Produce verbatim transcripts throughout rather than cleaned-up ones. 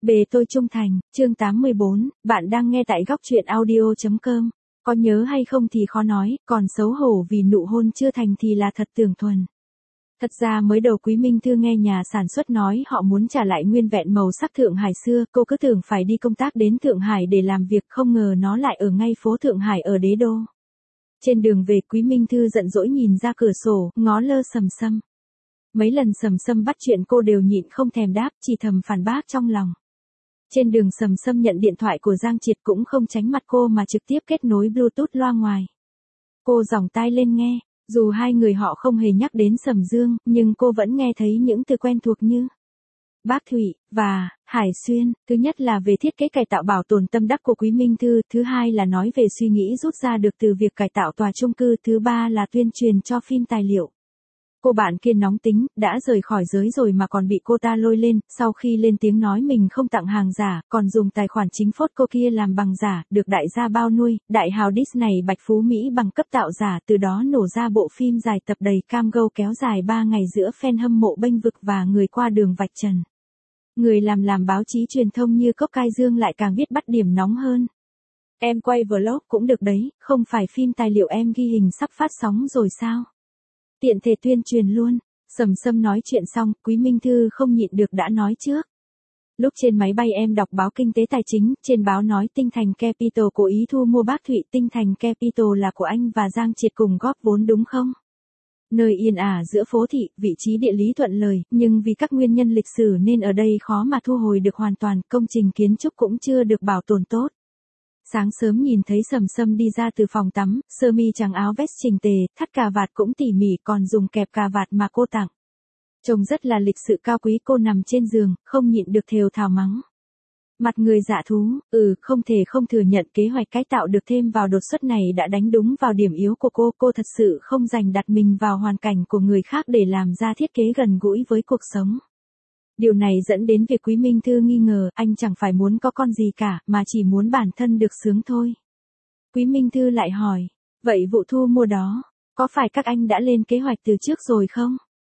Bề tôi trung thành, chương tám mươi bốn, bạn đang nghe tại góc truyện audio.com. Có nhớ hay không thì khó nói, còn xấu hổ vì nụ hôn chưa thành thì là thật tưởng thuần. Thật ra mới đầu Quý Minh Thư nghe nhà sản xuất nói họ muốn trả lại nguyên vẹn màu sắc Thượng Hải xưa, cô cứ tưởng phải đi công tác đến Thượng Hải để làm việc, không ngờ nó lại ở ngay phố Thượng Hải ở Đế Đô. Trên đường về, Quý Minh Thư giận dỗi nhìn ra cửa sổ, ngó lơ Sầm Sâm. Mấy lần Sầm Sâm bắt chuyện cô đều nhịn không thèm đáp, chỉ thầm phản bác trong lòng. Trên đường Sầm Sâm nhận điện thoại của Giang Triệt cũng không tránh mặt cô mà trực tiếp kết nối Bluetooth loa ngoài. Cô giòng tai lên nghe, dù hai người họ không hề nhắc đến Sầm Dương, nhưng cô vẫn nghe thấy những từ quen thuộc như Bác Thụy và Hải Xuyên. Thứ nhất là về thiết kế cải tạo bảo tồn tâm đắc của Quý Minh Thư, thứ hai là nói về suy nghĩ rút ra được từ việc cải tạo tòa chung cư, thứ ba là tuyên truyền cho phim tài liệu. Cô bạn kia nóng tính, đã rời khỏi giới rồi mà còn bị cô ta lôi lên, sau khi lên tiếng nói mình không tặng hàng giả, còn dùng tài khoản chính phốt cô kia làm bằng giả, được đại gia bao nuôi, đại hào Disney Bạch Phú Mỹ bằng cấp tạo giả, từ đó nổ ra bộ phim dài tập đầy cam go kéo dài ba ngày giữa fan hâm mộ bênh vực và người qua đường vạch trần. Người làm làm báo chí truyền thông như Cốc Cai Dương lại càng biết bắt điểm nóng hơn. Em quay vlog cũng được đấy, không phải phim tài liệu em ghi hình sắp phát sóng rồi sao? Tiện thể tuyên truyền luôn. Sầm Sâm nói chuyện xong, Quý Minh Thư không nhịn được đã nói trước. Lúc trên máy bay em đọc báo Kinh tế Tài chính, trên báo nói Tinh Thành Capital cố ý thu mua Bác Thụy. Tinh Thành Capital là của anh và Giang Triệt cùng góp vốn đúng không? Nơi yên ả giữa phố thị, vị trí địa lý thuận lời, nhưng vì các nguyên nhân lịch sử nên ở đây khó mà thu hồi được hoàn toàn, công trình kiến trúc cũng chưa được bảo tồn tốt. Sáng sớm nhìn thấy Sầm Sâm đi ra từ phòng tắm, sơ mi trắng áo vest chỉnh tề, thắt cà vạt cũng tỉ mỉ, còn dùng kẹp cà vạt mà cô tặng. Trông rất là lịch sự cao quý. Cô nằm trên giường, không nhịn được thều thào mắng. Mặt người dạ thú, ừ, không thể không thừa nhận kế hoạch cải tạo được thêm vào đột xuất này đã đánh đúng vào điểm yếu của cô. Cô thật sự không dành đặt mình vào hoàn cảnh của người khác để làm ra thiết kế gần gũi với cuộc sống. Điều này dẫn đến việc Quý Minh Thư nghi ngờ anh chẳng phải muốn có con gì cả, mà chỉ muốn bản thân được sướng thôi. Quý Minh Thư lại hỏi, vậy vụ thu mua đó, có phải các anh đã lên kế hoạch từ trước rồi không?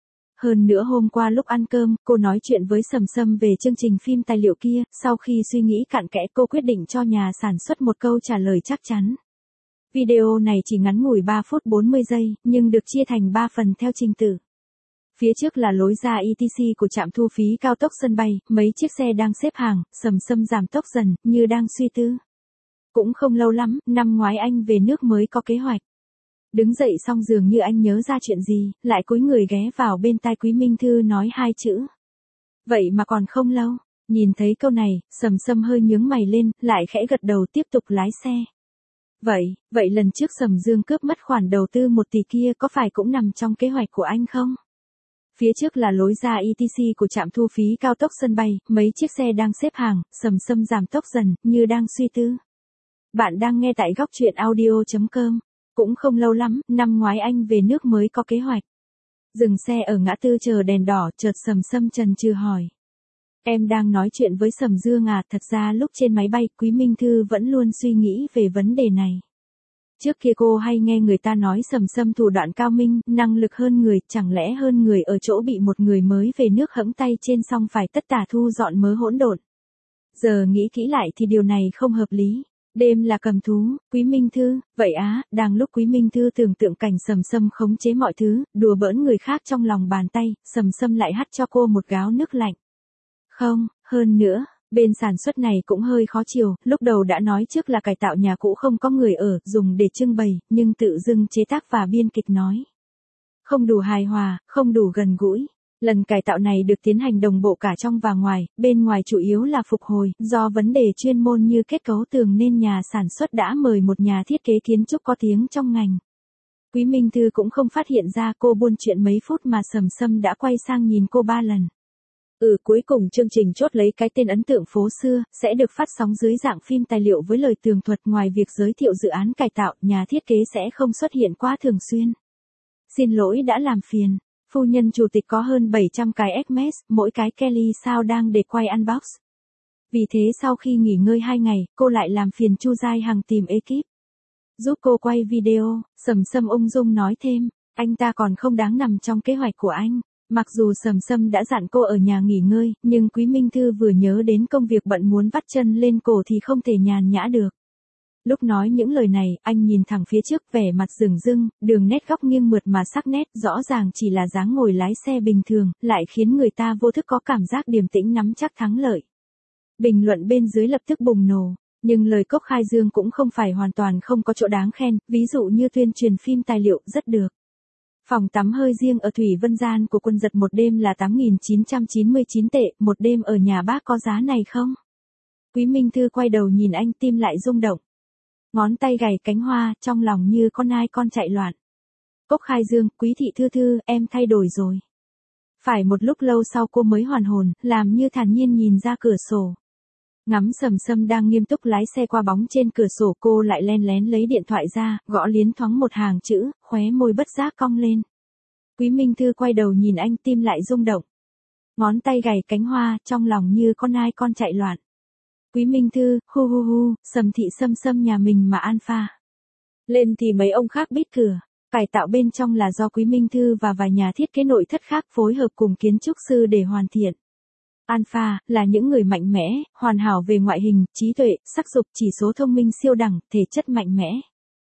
Hơn nữa hôm qua lúc ăn cơm, cô nói chuyện với Sầm Sâm về chương trình phim tài liệu kia, sau khi suy nghĩ cặn kẽ cô quyết định cho nhà sản xuất một câu trả lời chắc chắn. Video này chỉ ngắn ngủi ba phút bốn mươi giây, nhưng được chia thành ba phần theo trình tự. Phía trước là lối ra e tê xê của trạm thu phí cao tốc sân bay, mấy chiếc xe đang xếp hàng, Sầm Sâm giảm tốc dần, như đang suy tư. Cũng không lâu lắm, năm ngoái anh về nước mới có kế hoạch. Đứng dậy xong dường như anh nhớ ra chuyện gì, lại cúi người ghé vào bên tai Quý Minh Thư nói hai chữ. Vậy mà còn không lâu. Nhìn thấy câu này, Sầm Sâm hơi nhướng mày lên, lại khẽ gật đầu tiếp tục lái xe. Vậy, vậy lần trước Sầm Dương cướp mất khoản đầu tư một tỷ kia có phải cũng nằm trong kế hoạch của anh không? Phía trước là lối ra e tê xê của trạm thu phí cao tốc sân bay, mấy chiếc xe đang xếp hàng, Sầm Sâm giảm tốc dần, như đang suy tư. Bạn đang nghe tại góc truyện audio.com. Cũng không lâu lắm, năm ngoái anh về nước mới có kế hoạch. Dừng xe ở ngã tư chờ đèn đỏ, chợt Sầm Sâm chần chừ hỏi. Em đang nói chuyện với Sầm Dương à? Thật ra lúc trên máy bay, Quý Minh Thư vẫn luôn suy nghĩ về vấn đề này. Trước kia cô hay nghe người ta nói Sầm Sâm thủ đoạn cao minh, năng lực hơn người, chẳng lẽ hơn người ở chỗ bị một người mới về nước hẫng tay trên xong phải tất tả thu dọn mớ hỗn độn. Giờ nghĩ kỹ lại thì điều này không hợp lý. Đêm là cầm thú, Quý Minh Thư, vậy á, đang lúc Quý Minh Thư tưởng tượng cảnh Sầm Sâm khống chế mọi thứ, đùa bỡn người khác trong lòng bàn tay, Sầm Sâm lại hắt cho cô một gáo nước lạnh. Không, hơn nữa, bên sản xuất này cũng hơi khó chiều, lúc đầu đã nói trước là cải tạo nhà cũ không có người ở, dùng để trưng bày, nhưng tự dưng chế tác và biên kịch nói. Không đủ hài hòa, không đủ gần gũi. Lần cải tạo này được tiến hành đồng bộ cả trong và ngoài, bên ngoài chủ yếu là phục hồi, do vấn đề chuyên môn như kết cấu tường nên nhà sản xuất đã mời một nhà thiết kế kiến trúc có tiếng trong ngành. Quý Minh Thư cũng không phát hiện ra cô buôn chuyện mấy phút mà Sầm Sâm đã quay sang nhìn cô ba lần. Ừ, cuối cùng chương trình chốt lấy cái tên ấn tượng phố xưa, sẽ được phát sóng dưới dạng phim tài liệu với lời tường thuật. Ngoài việc giới thiệu dự án cải tạo, nhà thiết kế sẽ không xuất hiện quá thường xuyên. Xin lỗi đã làm phiền. Phu nhân chủ tịch có hơn bảy trăm cái Hermes, mỗi cái Kelly sao đang để quay unbox. Vì thế sau khi nghỉ ngơi hai ngày, cô lại làm phiền Chu Giai Hằng tìm ekip giúp cô quay video. Sầm Sâm ung dung nói thêm, anh ta còn không đáng nằm trong kế hoạch của anh. Mặc dù Sầm Sâm đã dặn cô ở nhà nghỉ ngơi, nhưng Quý Minh Thư vừa nhớ đến công việc bận muốn vắt chân lên cổ thì không thể nhàn nhã được. Lúc nói những lời này, anh nhìn thẳng phía trước vẻ mặt rừng rưng, đường nét góc nghiêng mượt mà sắc nét, rõ ràng chỉ là dáng ngồi lái xe bình thường, lại khiến người ta vô thức có cảm giác điềm tĩnh nắm chắc thắng lợi. Bình luận bên dưới lập tức bùng nổ, nhưng lời Cốc Khai Dương cũng không phải hoàn toàn không có chỗ đáng khen, ví dụ như tuyên truyền phim tài liệu rất được. Phòng tắm hơi riêng ở Thủy Vân Gian của Quân Giật một đêm là tám nghìn chín trăm chín mươi chín tệ, một đêm ở nhà bác có giá này không? Quý Minh Thư quay đầu nhìn anh, tim lại rung động. Ngón tay gảy cánh hoa, trong lòng như con nai con chạy loạn. Cốc Khai Dương, Quý thị thư thư, em thay đổi rồi. Phải một lúc lâu sau cô mới hoàn hồn, làm như thản nhiên nhìn ra cửa sổ. Ngắm Sầm Sâm đang nghiêm túc lái xe qua bóng trên cửa sổ, cô lại len lén lấy điện thoại ra, gõ liến thoáng một hàng chữ, khóe môi bất giác cong lên. Quý Minh Thư quay đầu nhìn anh, tim lại rung động. Ngón tay gảy cánh hoa, trong lòng như con nai con chạy loạn. Quý Minh Thư, hu hu hu, Sầm thị Sâm Sâm nhà mình mà alpha. Lên thì mấy ông khác bít cửa. Cải tạo bên trong là do Quý Minh Thư và vài nhà thiết kế nội thất khác phối hợp cùng kiến trúc sư để hoàn thiện. Alpha là những người mạnh mẽ, hoàn hảo về ngoại hình, trí tuệ, sắc dục, chỉ số thông minh siêu đẳng, thể chất mạnh mẽ.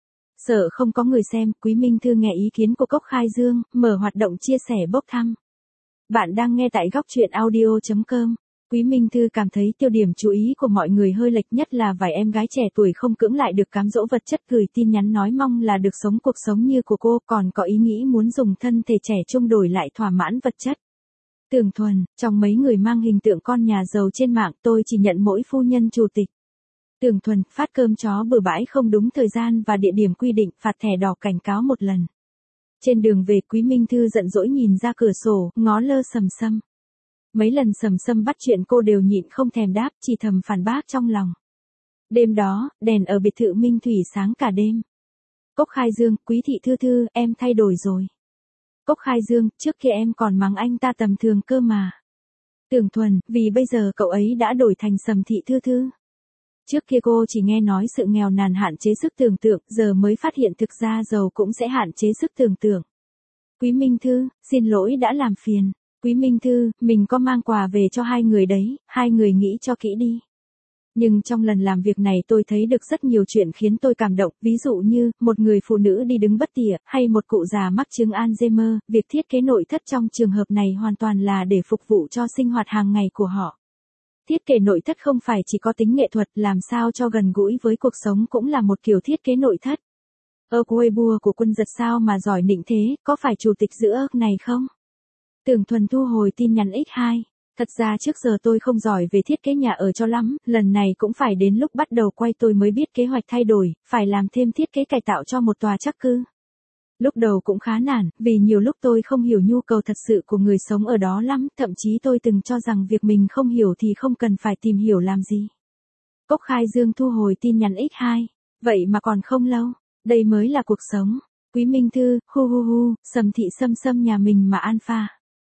Sợ không có người xem, Quý Minh Thư nghe ý kiến của Cốc Khai Dương, mở hoạt động chia sẻ bốc thăm. Bạn đang nghe tại góc truyện audio chấm com. Quý Minh Thư cảm thấy tiêu điểm chú ý của mọi người hơi lệch, nhất là vài em gái trẻ tuổi không cưỡng lại được cám dỗ vật chất gửi tin nhắn nói mong là được sống cuộc sống như của cô, còn có ý nghĩ muốn dùng thân thể trẻ trung đổi lại thỏa mãn vật chất. Tường Thuần, trong mấy người mang hình tượng con nhà giàu trên mạng, tôi chỉ nhận mỗi phu nhân chủ tịch. Tường Thuần, phát cơm chó bừa bãi không đúng thời gian và địa điểm quy định, phạt thẻ đỏ cảnh cáo một lần. Trên đường về, Quý Minh Thư giận dỗi nhìn ra cửa sổ, ngó lơ Sầm Sâm. Mấy lần Sầm Sâm bắt chuyện cô đều nhịn không thèm đáp, chỉ thầm phản bác trong lòng. Đêm đó, đèn ở biệt thự Minh Thủy sáng cả đêm. Cốc Khai Dương, Quý thị thư thư, em thay đổi rồi. Cốc Khai Dương, trước kia em còn mắng anh ta tầm thường cơ mà. Tường Thuần, vì bây giờ cậu ấy đã đổi thành Sầm thị thư thư. Trước kia cô chỉ nghe nói sự nghèo nàn hạn chế sức tưởng tượng, giờ mới phát hiện thực ra giàu cũng sẽ hạn chế sức tưởng tượng. Quý Minh Thư, xin lỗi đã làm phiền. Quý Minh Thư, mình có mang quà về cho hai người đấy, hai người nghĩ cho kỹ đi. Nhưng trong lần làm việc này tôi thấy được rất nhiều chuyện khiến tôi cảm động, ví dụ như, một người phụ nữ đi đứng bất tỉa, hay một cụ già mắc chứng Alzheimer, việc thiết kế nội thất trong trường hợp này hoàn toàn là để phục vụ cho sinh hoạt hàng ngày của họ. Thiết kế nội thất không phải chỉ có tính nghệ thuật, làm sao cho gần gũi với cuộc sống cũng là một kiểu thiết kế nội thất. Ơ Weibo của Quân Giật sao mà giỏi nịnh thế, có phải chủ tịch giữa ơ này không? Tường Thuần thu hồi tin nhắn ích hai. Thật ra trước giờ tôi không giỏi về thiết kế nhà ở cho lắm, lần này cũng phải đến lúc bắt đầu quay tôi mới biết kế hoạch thay đổi, phải làm thêm thiết kế cải tạo cho một tòa trắc cư. Lúc đầu cũng khá nản, vì nhiều lúc tôi không hiểu nhu cầu thật sự của người sống ở đó lắm, thậm chí tôi từng cho rằng việc mình không hiểu thì không cần phải tìm hiểu làm gì. Cốc Khai Dương thu hồi tin nhắn ích hai. Vậy mà còn không lâu, đây mới là cuộc sống. Quý Minh Thư, hu hu hu, Sầm thị Sâm Sâm nhà mình mà alpha.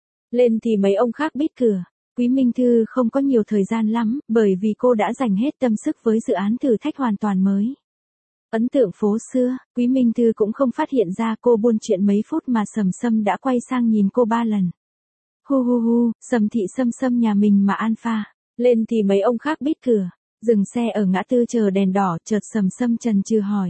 Lên thì mấy ông khác bít cửa. Quý Minh Thư không có nhiều thời gian lắm, bởi vì cô đã dành hết tâm sức với dự án thử thách hoàn toàn mới. Ấn tượng phố xưa, Quý Minh Thư cũng không phát hiện ra cô buôn chuyện mấy phút mà Sầm Sâm đã quay sang nhìn cô ba lần. Hu hu hu, Sầm thị Sâm Sâm nhà mình mà alpha. Lên thì mấy ông khác bít cửa. Dừng xe ở ngã tư chờ đèn đỏ, chợt Sầm Sâm chần chừ hỏi.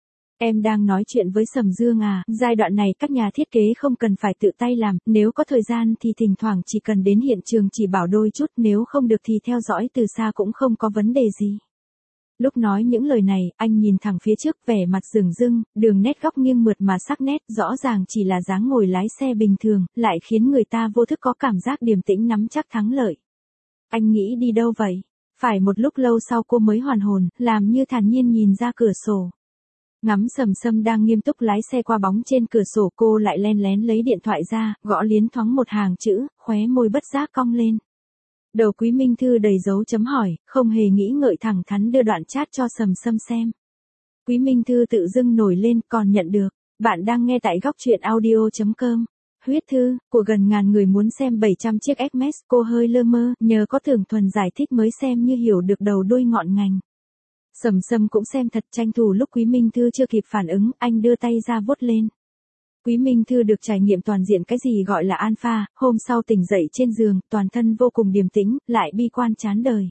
Em đang nói chuyện với Sầm Dương à, giai đoạn này các nhà thiết kế không cần phải tự tay làm, nếu có thời gian thì thỉnh thoảng chỉ cần đến hiện trường chỉ bảo đôi chút, nếu không được thì theo dõi từ xa cũng không có vấn đề gì. Lúc nói những lời này, anh nhìn thẳng phía trước, vẻ mặt rừng rưng, đường nét góc nghiêng mượt mà sắc nét, rõ ràng chỉ là dáng ngồi lái xe bình thường, lại khiến người ta vô thức có cảm giác điềm tĩnh nắm chắc thắng lợi. Anh nghĩ đi đâu vậy? Phải một lúc lâu sau cô mới hoàn hồn, làm như thản nhiên nhìn ra cửa sổ. Ngắm Sầm Sâm đang nghiêm túc lái xe qua bóng trên cửa sổ, cô lại len lén lấy điện thoại ra, gõ liến thoáng một hàng chữ, khóe môi bất giác cong lên. Đầu Quý Minh Thư đầy dấu chấm hỏi, không hề nghĩ ngợi thẳng thắn đưa đoạn chat cho Sầm Sâm xem. Quý Minh Thư tự dưng nổi lên, còn nhận được. Bạn đang nghe tại góc truyện audio chấm com. Huyết thư, của gần ngàn người muốn xem bảy trăm chiếc ét em ét, cô hơi lơ mơ, nhờ có Tường Thuần giải thích mới xem như hiểu được đầu đuôi ngọn ngành. Sầm Sâm cũng xem thật, tranh thủ lúc Quý Minh Thư chưa kịp phản ứng, anh đưa tay ra vuốt lên. Quý Minh Thư được trải nghiệm toàn diện cái gì gọi là alpha, hôm sau tỉnh dậy trên giường, toàn thân vô cùng điềm tĩnh, lại bi quan chán đời.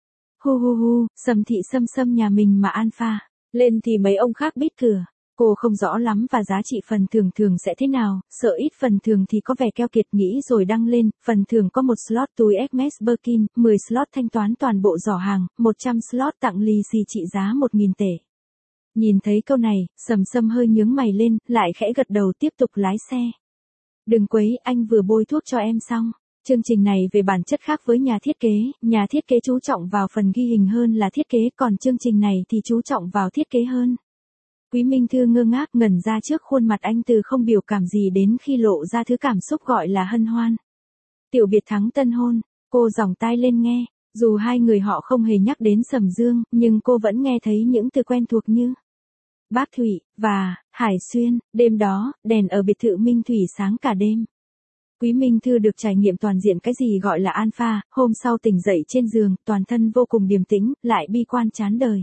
Hu hu hu, Sầm Thị Sâm Sâm nhà mình mà alpha, lên thì mấy ông khác bít cửa. Cô không rõ lắm và giá trị phần thưởng thường sẽ thế nào, sợ ít phần thưởng thì có vẻ keo kiệt nghĩ rồi đăng lên, phần thưởng có một slot túi Hermes Birkin, mười slot thanh toán toàn bộ giỏ hàng, một trăm slot tặng lì xì trị giá một nghìn tệ. Nhìn thấy câu này, Sầm Sâm hơi nhướng mày lên, lại khẽ gật đầu tiếp tục lái xe. Đừng quấy, anh vừa bôi thuốc cho em xong. Chương trình này về bản chất khác với nhà thiết kế, nhà thiết kế chú trọng vào phần ghi hình hơn là thiết kế, còn chương trình này thì chú trọng vào thiết kế hơn. Quý Minh Thư ngơ ngác ngẩn ra trước khuôn mặt anh từ không biểu cảm gì đến khi lộ ra thứ cảm xúc gọi là hân hoan. Tiểu biệt thắng tân hôn, cô giỏng tai lên nghe, dù hai người họ không hề nhắc đến Sầm Dương, nhưng cô vẫn nghe thấy những từ quen thuộc như Bác Thụy, và Hải Xuyên. Đêm đó, đèn ở biệt thự Minh Thủy sáng cả đêm. Quý Minh Thư được trải nghiệm toàn diện cái gì gọi là alpha, hôm sau tỉnh dậy trên giường, toàn thân vô cùng điềm tĩnh, lại bi quan chán đời.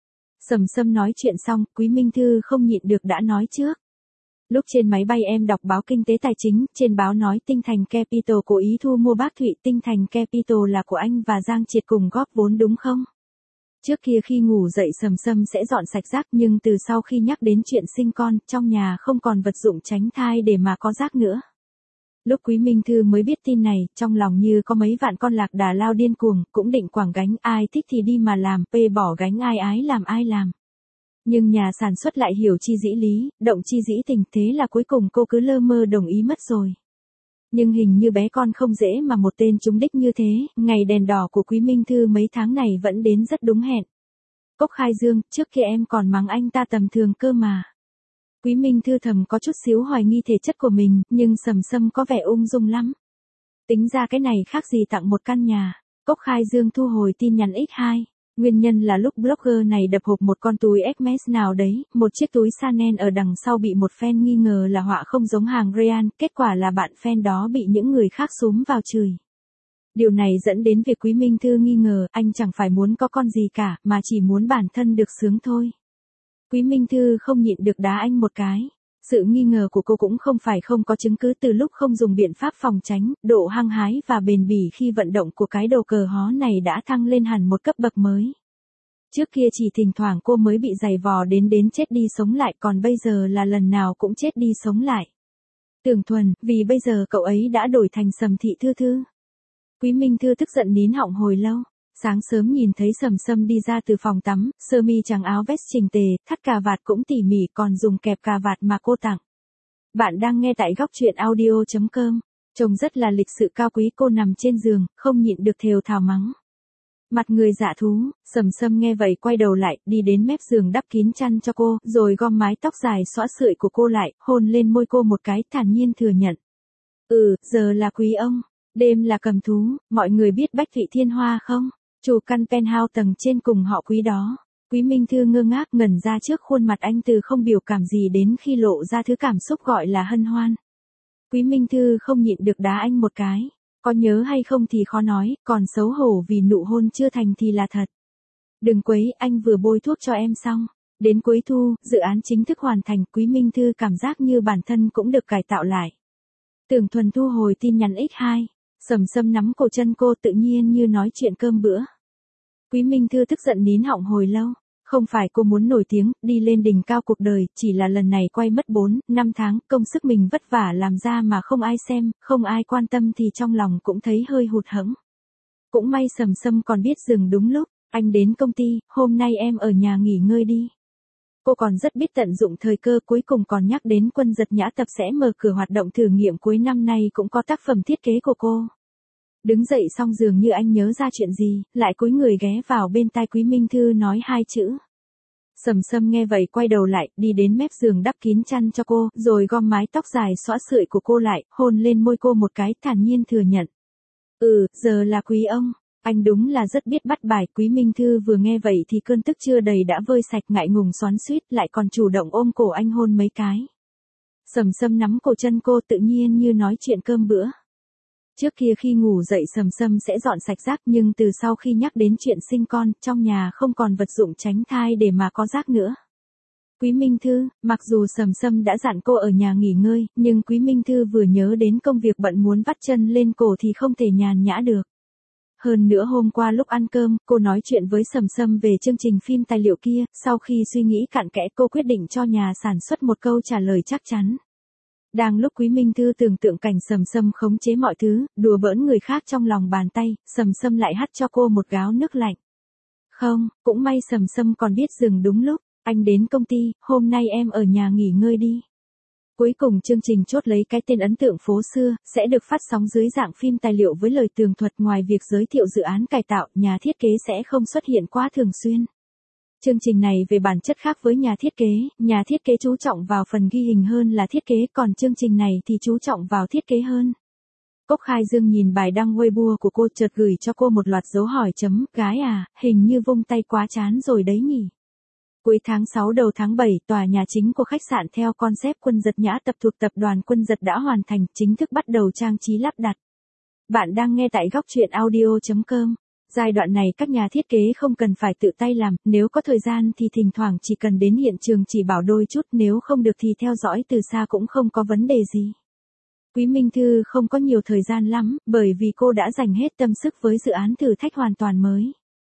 Sầm Sâm nói chuyện xong, Quý Minh Thư không nhịn được đã nói trước. Lúc trên máy bay em đọc báo kinh tế tài chính, trên báo nói Tinh Thành Capital cố ý thu mua Bác Thụy. Tinh Thành Capital là của anh và Giang Triệt cùng góp vốn đúng không? Trước kia khi ngủ dậy Sầm Sâm sẽ dọn sạch rác, nhưng từ sau khi nhắc đến chuyện sinh con, trong nhà không còn vật dụng tránh thai để mà có rác nữa. Lúc Quý Minh Thư mới biết tin này, trong lòng như có mấy vạn con lạc đà lao điên cuồng, cũng định quẳng gánh, ai thích thì đi mà làm, pê bỏ gánh ai ái làm ai làm. Nhưng nhà sản xuất lại hiểu chi dĩ lý, động chi dĩ tình, thế là cuối cùng cô cứ lơ mơ đồng ý mất rồi. Nhưng hình như bé con không dễ mà một tên trúng đích như thế, ngày đèn đỏ của Quý Minh Thư mấy tháng này vẫn đến rất đúng hẹn. Cốc Khai Dương, trước kia em còn mắng anh ta tầm thường cơ mà. Quý Minh Thư thầm có chút xíu hoài nghi thể chất của mình, nhưng Sầm Sâm có vẻ ung dung lắm. Tính ra cái này khác gì tặng một căn nhà. Cốc Khai Dương thu hồi tin nhắn ích hai. Nguyên nhân là lúc blogger này đập hộp một con túi Hermes nào đấy, một chiếc túi Chanel ở đằng sau bị một fan nghi ngờ là họa không giống hàng Rayan, kết quả là bạn fan đó bị những người khác xúm vào chửi. Điều này dẫn đến việc Quý Minh Thư nghi ngờ anh chẳng phải muốn có con gì cả, mà chỉ muốn bản thân được sướng thôi. Quý Minh Thư không nhịn được đá anh một cái. Sự nghi ngờ của cô cũng không phải không có chứng cứ từ lúc không dùng biện pháp phòng tránh, độ hăng hái và bền bỉ khi vận động của cái đồ cờ hó này đã thăng lên hẳn một cấp bậc mới. Trước kia chỉ thỉnh thoảng cô mới bị giày vò đến đến chết đi sống lại, còn bây giờ là lần nào cũng chết đi sống lại. Tưởng Thuần, vì bây giờ cậu ấy đã đổi thành Sầm Thị Thư Thư. Quý Minh Thư tức giận nín họng hồi lâu. Sáng sớm nhìn thấy Sầm Sâm đi ra từ phòng tắm, sơ mi trắng áo vest chỉnh tề, thắt cà vạt cũng tỉ mỉ, còn dùng kẹp cà vạt mà cô tặng. Bạn đang nghe tại góc truyện audio chấm com. Trông rất là lịch sự cao quý, cô nằm trên giường, không nhịn được thều thào mắng. Mặt người dạ thú, Sầm Sâm nghe vậy quay đầu lại, đi đến mép giường đắp kín chăn cho cô, rồi gom mái tóc dài xõa sợi của cô lại, hôn lên môi cô một cái, thản nhiên thừa nhận. Ừ, giờ là quý ông, đêm là cầm thú, mọi người biết Bách Thụy Thiên Hoa không? Chủ căn penthouse tầng trên cùng họ Quý đó. Quý Minh Thư ngơ ngác ngẩn ra trước khuôn mặt anh từ không biểu cảm gì đến khi lộ ra thứ cảm xúc gọi là hân hoan. Quý Minh Thư không nhịn được đá anh một cái. Có nhớ hay không thì khó nói, còn xấu hổ vì nụ hôn chưa thành thì là thật. Đừng quấy, anh vừa bôi thuốc cho em xong. Đến cuối thu, dự án chính thức hoàn thành, Quý Minh Thư cảm giác như bản thân cũng được cải tạo lại. Tưởng Thuần thu hồi tin nhắn ích hai. Sầm Sâm nắm cổ chân cô tự nhiên như nói chuyện cơm bữa. Quý Minh Thư tức giận nín họng hồi lâu. Không phải cô muốn nổi tiếng, đi lên đỉnh cao cuộc đời, chỉ là lần này quay mất bốn, năm tháng, công sức mình vất vả làm ra mà không ai xem, không ai quan tâm thì trong lòng cũng thấy hơi hụt hẫng. Cũng may Sầm Sâm còn biết dừng đúng lúc, anh đến công ty, hôm nay em ở nhà nghỉ ngơi đi. Cô còn rất biết tận dụng thời cơ, cuối cùng còn nhắc đến Quân Giật Nhã Tập sẽ mở cửa hoạt động thử nghiệm cuối năm nay cũng có tác phẩm thiết kế của cô. Đứng dậy xong dường như anh nhớ ra chuyện gì, lại cúi người ghé vào bên tai Quý Minh Thư nói hai chữ. Sầm Sâm nghe vậy quay đầu lại, đi đến mép giường đắp kín chăn cho cô, rồi gom mái tóc dài xõa sợi của cô lại, hôn lên môi cô một cái, thản nhiên thừa nhận. Ừ, giờ là quý ông, anh đúng là rất biết bắt bài. Quý Minh Thư vừa nghe vậy thì cơn tức chưa đầy đã vơi sạch, ngại ngùng xoắn xuýt, lại còn chủ động ôm cổ anh hôn mấy cái. Sầm Sâm nắm cổ chân cô tự nhiên như nói chuyện cơm bữa. Trước kia khi ngủ dậy Sầm Sâm sẽ dọn sạch rác, nhưng từ sau khi nhắc đến chuyện sinh con, trong nhà không còn vật dụng tránh thai để mà có rác nữa. Quý Minh Thư, mặc dù Sầm Sâm đã dặn cô ở nhà nghỉ ngơi, nhưng Quý Minh Thư vừa nhớ đến công việc bận muốn vắt chân lên cổ thì không thể nhàn nhã được. Hơn nữa hôm qua lúc ăn cơm, cô nói chuyện với Sầm Sâm về chương trình phim tài liệu kia, sau khi suy nghĩ cặn kẽ cô quyết định cho nhà sản xuất một câu trả lời chắc chắn. Đang lúc Quý Minh Thư tưởng tượng cảnh Sầm Sâm khống chế mọi thứ, đùa bỡn người khác trong lòng bàn tay, Sầm Sâm lại hắt cho cô một gáo nước lạnh. Không, cũng may Sầm Sâm còn biết dừng đúng lúc, anh đến công ty, hôm nay em ở nhà nghỉ ngơi đi. Cuối cùng chương trình chốt lấy cái tên ấn tượng phố xưa, sẽ được phát sóng dưới dạng phim tài liệu với lời tường thuật. Ngoài việc giới thiệu dự án cải tạo, nhà thiết kế sẽ không xuất hiện quá thường xuyên. Chương trình này về bản chất khác với nhà thiết kế, nhà thiết kế chú trọng vào phần ghi hình hơn là thiết kế, còn chương trình này thì chú trọng vào thiết kế hơn. Cốc Khai Dương nhìn bài đăng Weibo của cô chợt gửi cho cô một loạt dấu hỏi chấm, gái à, hình như vung tay quá chán rồi đấy nhỉ. Cuối tháng sáu đầu tháng bảy, tòa nhà chính của khách sạn theo concept Quân Giật Nhã Tập thuộc tập đoàn Quân Giật đã hoàn thành, chính thức bắt đầu trang trí lắp đặt. Bạn đang nghe tại góc truyện audio chấm com. Giai đoạn này các nhà thiết kế không cần phải tự tay làm, nếu có thời gian thì thỉnh thoảng chỉ cần đến hiện trường chỉ bảo đôi chút, nếu không được thì theo dõi từ xa cũng không có vấn đề gì. Quý Minh Thư không có nhiều thời gian lắm, bởi vì cô đã dành hết tâm sức với dự án thử thách hoàn toàn mới.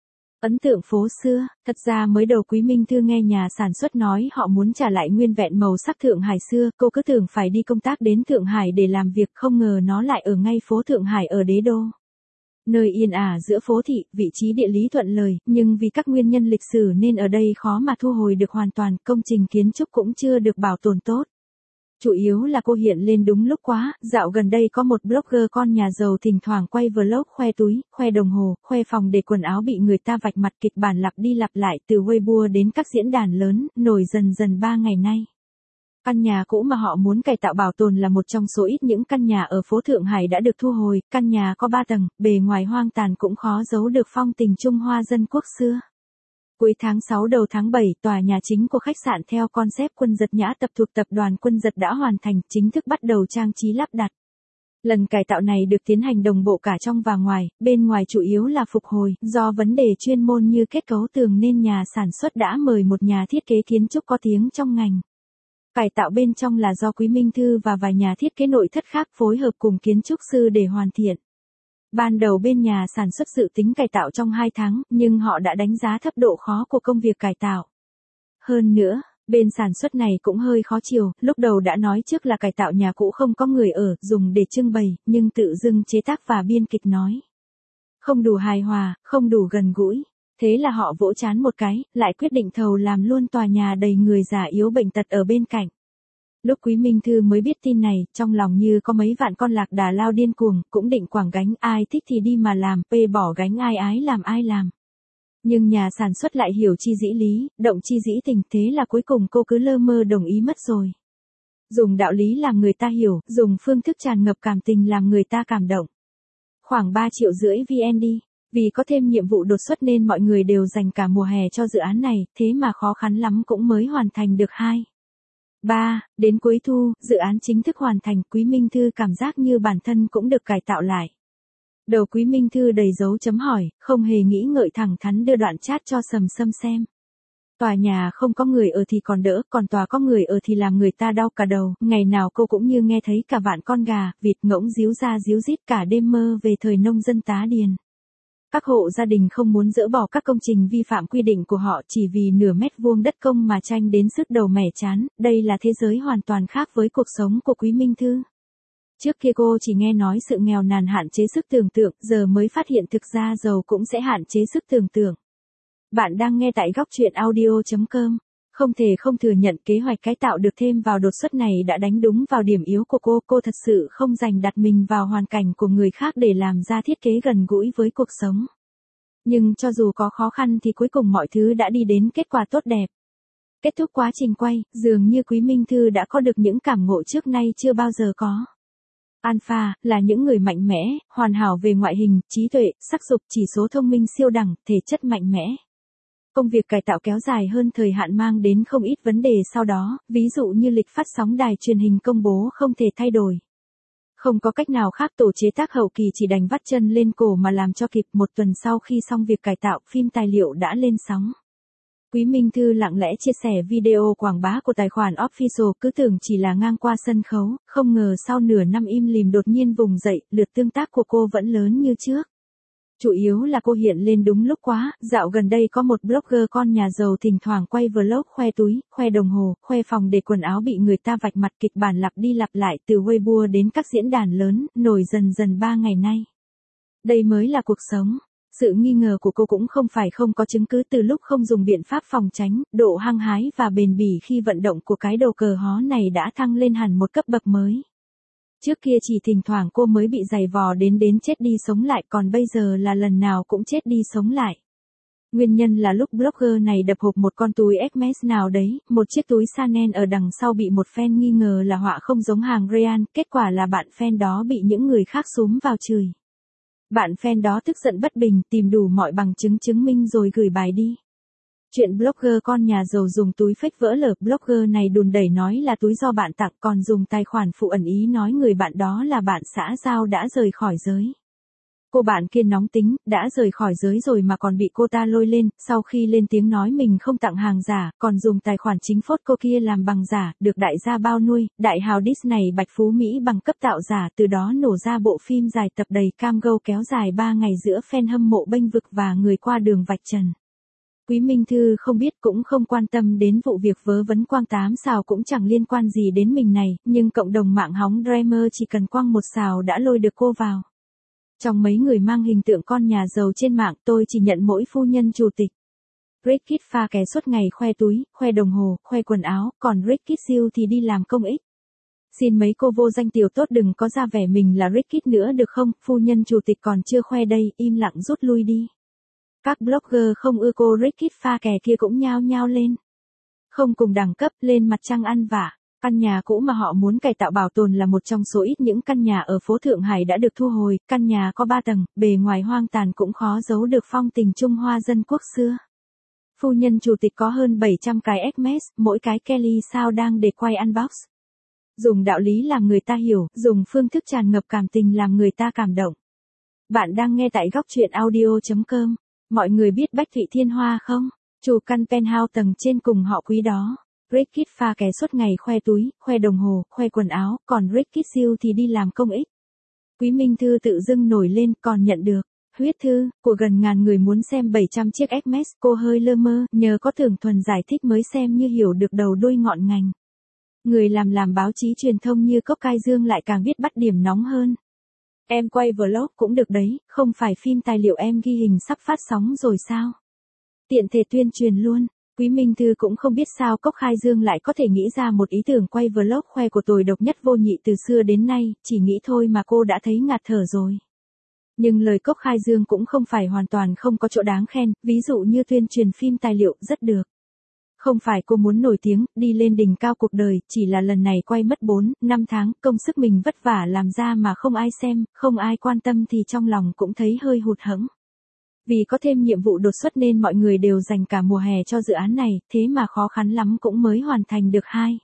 Ấn tượng phố xưa, thật ra mới đầu Quý Minh Thư nghe nhà sản xuất nói họ muốn trả lại nguyên vẹn màu sắc Thượng Hải xưa, cô cứ tưởng phải đi công tác đến Thượng Hải để làm việc, không ngờ nó lại ở ngay phố Thượng Hải ở Đế Đô. Nơi yên ả giữa phố thị, vị trí địa lý thuận lợi, nhưng vì các nguyên nhân lịch sử nên ở đây khó mà thu hồi được hoàn toàn, công trình kiến trúc cũng chưa được bảo tồn tốt. Chủ yếu là cô hiện lên đúng lúc quá, dạo gần đây có một blogger con nhà giàu thỉnh thoảng quay vlog khoe túi, khoe đồng hồ, khoe phòng để quần áo bị người ta vạch mặt, kịch bản lặp đi lặp lại từ Weibo đến các diễn đàn lớn, nổi dần dần ba ngày nay. Căn nhà cũ mà họ muốn cải tạo bảo tồn là một trong số ít những căn nhà ở phố Thượng Hải đã được thu hồi, căn nhà có ba tầng, bề ngoài hoang tàn cũng khó giấu được phong tình Trung Hoa dân quốc xưa. Cuối tháng sáu đầu tháng bảy, tòa nhà chính của khách sạn theo concept Quân Giật Nhã Tập thuộc tập đoàn Quân Giật đã hoàn thành, chính thức bắt đầu trang trí lắp đặt. Lần cải tạo này được tiến hành đồng bộ cả trong và ngoài, bên ngoài chủ yếu là phục hồi, do vấn đề chuyên môn như kết cấu tường nên nhà sản xuất đã mời một nhà thiết kế kiến trúc có tiếng trong ngành. Cải tạo bên trong là do Quý Minh Thư và vài nhà thiết kế nội thất khác phối hợp cùng kiến trúc sư để hoàn thiện. Ban đầu bên nhà sản xuất dự tính cải tạo trong hai tháng, nhưng họ đã đánh giá thấp độ khó của công việc cải tạo. Hơn nữa, bên sản xuất này cũng hơi khó chiều, lúc đầu đã nói trước là cải tạo nhà cũ không có người ở, dùng để trưng bày, nhưng tự dưng chế tác và biên kịch nói không đủ hài hòa, không đủ gần gũi. Thế là họ vỗ trán một cái, lại quyết định thầu làm luôn tòa nhà đầy người già yếu bệnh tật ở bên cạnh. Lúc Quý Minh Thư mới biết tin này, trong lòng như có mấy vạn con lạc đà lao điên cuồng, cũng định quẳng gánh, ai thích thì đi mà làm, pê bỏ gánh ai ái làm ai làm. Nhưng nhà sản xuất lại hiểu chi dĩ lý, động chi dĩ tình, thế là cuối cùng cô cứ lơ mơ đồng ý mất rồi. Dùng đạo lý làm người ta hiểu, dùng phương thức tràn ngập cảm tình làm người ta cảm động. Khoảng ba triệu rưỡi vê en đi. Vì có thêm nhiệm vụ đột xuất nên mọi người đều dành cả mùa hè cho dự án này, thế mà khó khăn lắm cũng mới hoàn thành được hai. ba. Đến cuối thu, dự án chính thức hoàn thành, Quý Minh Thư cảm giác như bản thân cũng được cải tạo lại. Đầu Quý Minh Thư đầy dấu chấm hỏi, không hề nghĩ ngợi thẳng thắn đưa đoạn chat cho Sầm Sâm xem. Tòa nhà không có người ở thì còn đỡ, còn tòa có người ở thì làm người ta đau cả đầu, ngày nào cô cũng như nghe thấy cả vạn con gà, vịt ngỗng díu ra díu dít cả đêm mơ về thời nông dân tá điền. Các hộ gia đình không muốn dỡ bỏ các công trình vi phạm quy định của họ chỉ vì nửa mét vuông đất công mà tranh đến sứt đầu mẻ chán, đây là thế giới hoàn toàn khác với cuộc sống của Quý Minh Thư. Trước kia cô chỉ nghe nói sự nghèo nàn hạn chế sức tưởng tượng, giờ mới phát hiện thực ra giàu cũng sẽ hạn chế sức tưởng tượng. Bạn đang nghe tại góc truyện audio chấm com. Không thể không thừa nhận kế hoạch cải tạo được thêm vào đột xuất này đã đánh đúng vào điểm yếu của cô. Cô thật sự không dành đặt mình vào hoàn cảnh của người khác để làm ra thiết kế gần gũi với cuộc sống. Nhưng cho dù có khó khăn thì cuối cùng mọi thứ đã đi đến kết quả tốt đẹp. Kết thúc quá trình quay, dường như Quý Minh Thư đã có được những cảm ngộ trước nay chưa bao giờ có. Alpha, là những người mạnh mẽ, hoàn hảo về ngoại hình, trí tuệ, sắc dục, chỉ số thông minh siêu đẳng, thể chất mạnh mẽ. Công việc cải tạo kéo dài hơn thời hạn mang đến không ít vấn đề sau đó, ví dụ như lịch phát sóng đài truyền hình công bố không thể thay đổi. Không có cách nào khác, tổ chế tác hậu kỳ chỉ đành vắt chân lên cổ mà làm cho kịp. Một tuần sau khi xong việc cải tạo, phim tài liệu đã lên sóng. Quý Minh Thư lặng lẽ chia sẻ video quảng bá của tài khoản official, cứ tưởng chỉ là ngang qua sân khấu, không ngờ sau nửa năm im lìm đột nhiên vùng dậy, lượt tương tác của cô vẫn lớn như trước. Chủ yếu là cô hiện lên đúng lúc quá, dạo gần đây có một blogger con nhà giàu thỉnh thoảng quay vlog khoe túi, khoe đồng hồ, khoe phòng để quần áo bị người ta vạch mặt, kịch bản lặp đi lặp lại từ Weibo đến các diễn đàn lớn, nổi dần dần ba ngày nay. Đây mới là cuộc sống. Sự nghi ngờ của cô cũng không phải không có chứng cứ, từ lúc không dùng biện pháp phòng tránh, độ hăng hái và bền bỉ khi vận động của cái đầu cờ hó này đã thăng lên hẳn một cấp bậc mới. Trước kia chỉ thỉnh thoảng cô mới bị giày vò đến đến chết đi sống lại, còn bây giờ là lần nào cũng chết đi sống lại. Nguyên nhân là lúc blogger này đập hộp một con túi Hermes nào đấy, một chiếc túi Chanel ở đằng sau bị một fan nghi ngờ là họa không giống hàng Real, kết quả là bạn fan đó bị những người khác xúm vào chửi. Bạn fan đó tức giận bất bình, tìm đủ mọi bằng chứng chứng minh rồi gửi bài đi. Chuyện blogger con nhà giàu dùng túi fake vỡ lở, blogger này đùn đẩy nói là túi do bạn tặng, còn dùng tài khoản phụ ẩn ý nói người bạn đó là bạn xã giao đã rời khỏi giới. Cô bạn kia nóng tính, đã rời khỏi giới rồi mà còn bị cô ta lôi lên, sau khi lên tiếng nói mình không tặng hàng giả, còn dùng tài khoản chính phốt cô kia làm bằng giả, được đại gia bao nuôi, đại hào Disney bạch phú Mỹ bằng cấp tạo giả, từ đó nổ ra bộ phim dài tập đầy cam go kéo dài ba ngày giữa fan hâm mộ bênh vực và người qua đường vạch trần. Quý Minh Thư không biết cũng không quan tâm đến vụ việc vớ vẩn quăng tám xào cũng chẳng liên quan gì đến mình này, nhưng cộng đồng mạng hóng drama chỉ cần quăng một xào đã lôi được cô vào. Trong mấy người mang hình tượng con nhà giàu trên mạng, tôi chỉ nhận mỗi phu nhân chủ tịch. Rickit pha kè suốt ngày khoe túi, khoe đồng hồ, khoe quần áo, còn Rickit siêu thì đi làm công ích. Xin mấy cô vô danh tiểu tốt đừng có ra vẻ mình là Rickit nữa được không, phu nhân chủ tịch còn chưa khoe đây, im lặng rút lui đi. Các blogger không ưa cô Rickit pha kè kia cũng nhao nhao lên. Không cùng đẳng cấp, lên mặt trăng ăn vạ. Căn nhà cũ mà họ muốn cải tạo bảo tồn là một trong số ít những căn nhà ở phố Thượng Hải đã được thu hồi, căn nhà có ba tầng, bề ngoài hoang tàn cũng khó giấu được phong tình Trung Hoa dân quốc xưa. Phu nhân chủ tịch có hơn bảy trăm cái Hermes, mỗi cái Kelly sao đang để quay unbox. Dùng đạo lý làm người ta hiểu, dùng phương thức tràn ngập cảm tình làm người ta cảm động. Bạn đang nghe tại góc truyện audio chấm com. Mọi người biết Bách Thụy Thiên Hoa không? Chủ căn penthouse tầng trên cùng họ Quý đó. Rickit pha kè suốt ngày khoe túi, khoe đồng hồ, khoe quần áo, còn Rickit siêu thì đi làm công ích. Quý Minh Thư tự dưng nổi lên, còn nhận được huyết thư của gần ngàn người muốn xem bảy trăm chiếc Hermes, cô hơi lơ mơ, nhờ có Tưởng Thuần giải thích mới xem như hiểu được đầu đuôi ngọn ngành. Người làm làm báo chí truyền thông như Cốc Cai Dương lại càng biết bắt điểm nóng hơn. Em quay vlog cũng được đấy, không phải phim tài liệu em ghi hình sắp phát sóng rồi sao? Tiện thể tuyên truyền luôn. Quý Minh Thư cũng không biết sao Cốc Khai Dương lại có thể nghĩ ra một ý tưởng quay vlog khoe của tôi độc nhất vô nhị từ xưa đến nay, chỉ nghĩ thôi mà cô đã thấy ngạt thở rồi. Nhưng lời Cốc Khai Dương cũng không phải hoàn toàn không có chỗ đáng khen, ví dụ như tuyên truyền phim tài liệu rất được. Không phải cô muốn nổi tiếng, đi lên đỉnh cao cuộc đời, chỉ là lần này quay mất bốn, năm tháng, công sức mình vất vả làm ra mà không ai xem, không ai quan tâm thì trong lòng cũng thấy hơi hụt hẫng. Vì có thêm nhiệm vụ đột xuất nên mọi người đều dành cả mùa hè cho dự án này, thế mà khó khăn lắm cũng mới hoàn thành được hai.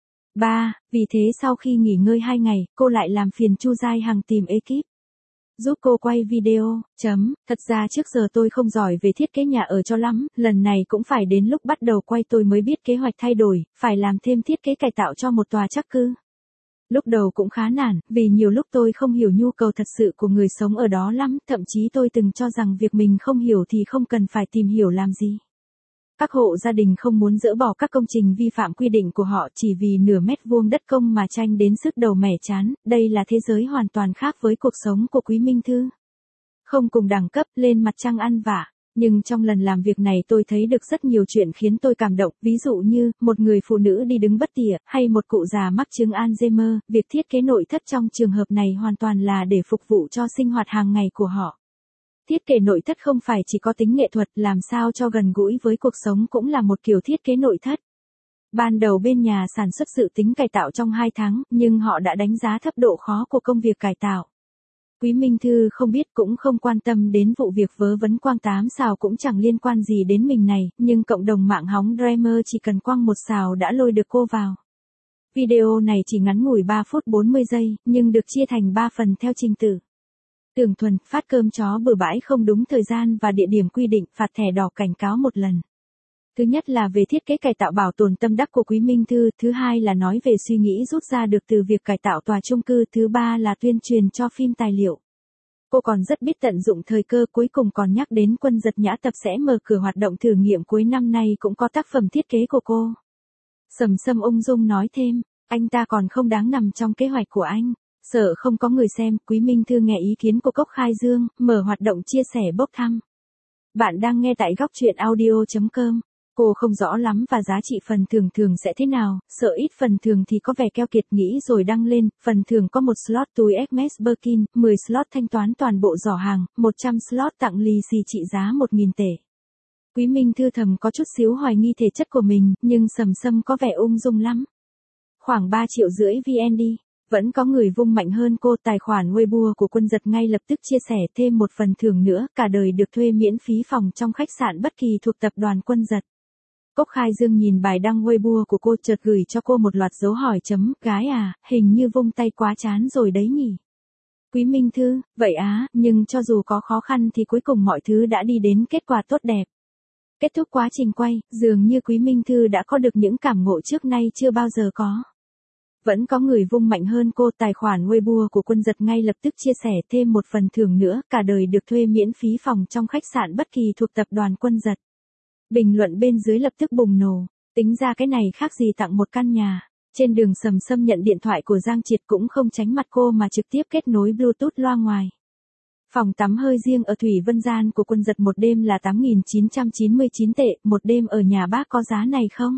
ba, vì thế sau khi nghỉ ngơi hai ngày, cô lại làm phiền Chu Giai Hằng tìm ekip giúp cô quay video, chấm, thật ra trước giờ tôi không giỏi về thiết kế nhà ở cho lắm, lần này cũng phải đến lúc bắt đầu quay tôi mới biết kế hoạch thay đổi, phải làm thêm thiết kế cải tạo cho một tòa trắc cư. Lúc đầu cũng khá nản, vì nhiều lúc tôi không hiểu nhu cầu thật sự của người sống ở đó lắm, thậm chí tôi từng cho rằng việc mình không hiểu thì không cần phải tìm hiểu làm gì. Các hộ gia đình không muốn dỡ bỏ các công trình vi phạm quy định của họ chỉ vì nửa mét vuông đất công mà tranh đến sức đầu mẻ chán, đây là thế giới hoàn toàn khác với cuộc sống của Quý Minh Thư. Không cùng đẳng cấp, lên mặt trăng ăn vạ. Nhưng trong lần làm việc này tôi thấy được rất nhiều chuyện khiến tôi cảm động, ví dụ như, một người phụ nữ đi đứng bất tỉa, hay một cụ già mắc chứng Alzheimer, việc thiết kế nội thất trong trường hợp này hoàn toàn là để phục vụ cho sinh hoạt hàng ngày của họ. Thiết kế nội thất không phải chỉ có tính nghệ thuật, làm sao cho gần gũi với cuộc sống cũng là một kiểu thiết kế nội thất. Ban đầu bên nhà sản xuất dự tính cải tạo trong hai tháng, nhưng họ đã đánh giá thấp độ khó của công việc cải tạo. Quý Minh Thư không biết cũng không quan tâm đến vụ việc vớ vẩn quăng tám xào cũng chẳng liên quan gì đến mình này, nhưng cộng đồng mạng hóng drama chỉ cần quăng một xào đã lôi được cô vào. Video này chỉ ngắn ngủi ba phút bốn mươi giây, nhưng được chia thành ba phần theo trình tự. Tưởng Thuần, phát cơm chó bừa bãi không đúng thời gian và địa điểm quy định, phạt thẻ đỏ cảnh cáo một lần. Thứ nhất là về thiết kế cải tạo bảo tồn tâm đắc của Quý Minh Thư, thứ hai là nói về suy nghĩ rút ra được từ việc cải tạo tòa chung cư, thứ ba là tuyên truyền cho phim tài liệu. Cô còn rất biết tận dụng thời cơ, cuối cùng còn nhắc đến Quân Giật Nhã Tập sẽ mở cửa hoạt động thử nghiệm cuối năm nay cũng có tác phẩm thiết kế của cô. Sầm Sâm ung dung nói thêm, anh ta còn không đáng nằm trong kế hoạch của anh. Sợ không có người xem, Quý Minh Thư nghe ý kiến của Cốc Khai Dương, mở hoạt động chia sẻ bốc thăm. Bạn đang nghe tại góc truyện audio chấm com. Cô không rõ lắm và giá trị phần thưởng thường sẽ thế nào, sợ ít phần thưởng thì có vẻ keo kiệt, nghĩ rồi đăng lên. Phần thưởng có một slot túi Hermes Birkin, mười slot thanh toán toàn bộ giỏ hàng, một trăm slot tặng lì xì trị giá một nghìn tệ. Quý Minh Thư thầm có chút xíu hoài nghi thể chất của mình, nhưng Sầm Sâm có vẻ ung dung lắm. Khoảng ba triệu rưỡi vê en đê. Vẫn có người vung mạnh hơn cô. Tài khoản Weibo của Quân Giật ngay lập tức chia sẻ thêm một phần thưởng nữa, cả đời được thuê miễn phí phòng trong khách sạn bất kỳ thuộc tập đoàn Quân Giật. Cốc Khai Dương nhìn bài đăng Weibo của cô chợt gửi cho cô một loạt dấu hỏi chấm, gái à, hình như vung tay quá chán rồi đấy nhỉ. Quý Minh Thư, vậy á, nhưng cho dù có khó khăn thì cuối cùng mọi thứ đã đi đến kết quả tốt đẹp. Kết thúc quá trình quay, dường như Quý Minh Thư đã có được những cảm ngộ trước nay chưa bao giờ có. Vẫn có người vung mạnh hơn cô. Tài khoản Weibo của Quân Giật ngay lập tức chia sẻ thêm một phần thưởng nữa, cả đời được thuê miễn phí phòng trong khách sạn bất kỳ thuộc tập đoàn Quân Giật. Bình luận bên dưới lập tức bùng nổ, tính ra cái này khác gì tặng một căn nhà. Trên đường Sầm Sâm nhận điện thoại của Giang Triệt cũng không tránh mặt cô mà trực tiếp kết nối Bluetooth loa ngoài. Phòng tắm hơi riêng ở Thủy Vân Gian của Quân Giật một đêm là tám nghìn chín trăm chín mươi chín tệ, một đêm ở nhà bác có giá này không?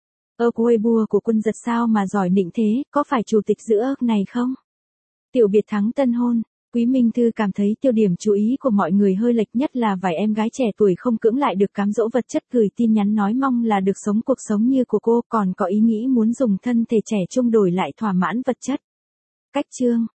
Ở Weibo của Quân Giật sao mà giỏi nịnh thế, có phải chủ tịch giữa này không? Tiểu biệt thắng tân hôn. Quý Minh Thư cảm thấy tiêu điểm chú ý của mọi người hơi lệch, nhất là vài em gái trẻ tuổi không cưỡng lại được cám dỗ vật chất gửi tin nhắn nói mong là được sống cuộc sống như của cô, còn có ý nghĩ muốn dùng thân thể trẻ trung đổi lại thỏa mãn vật chất. Cách chương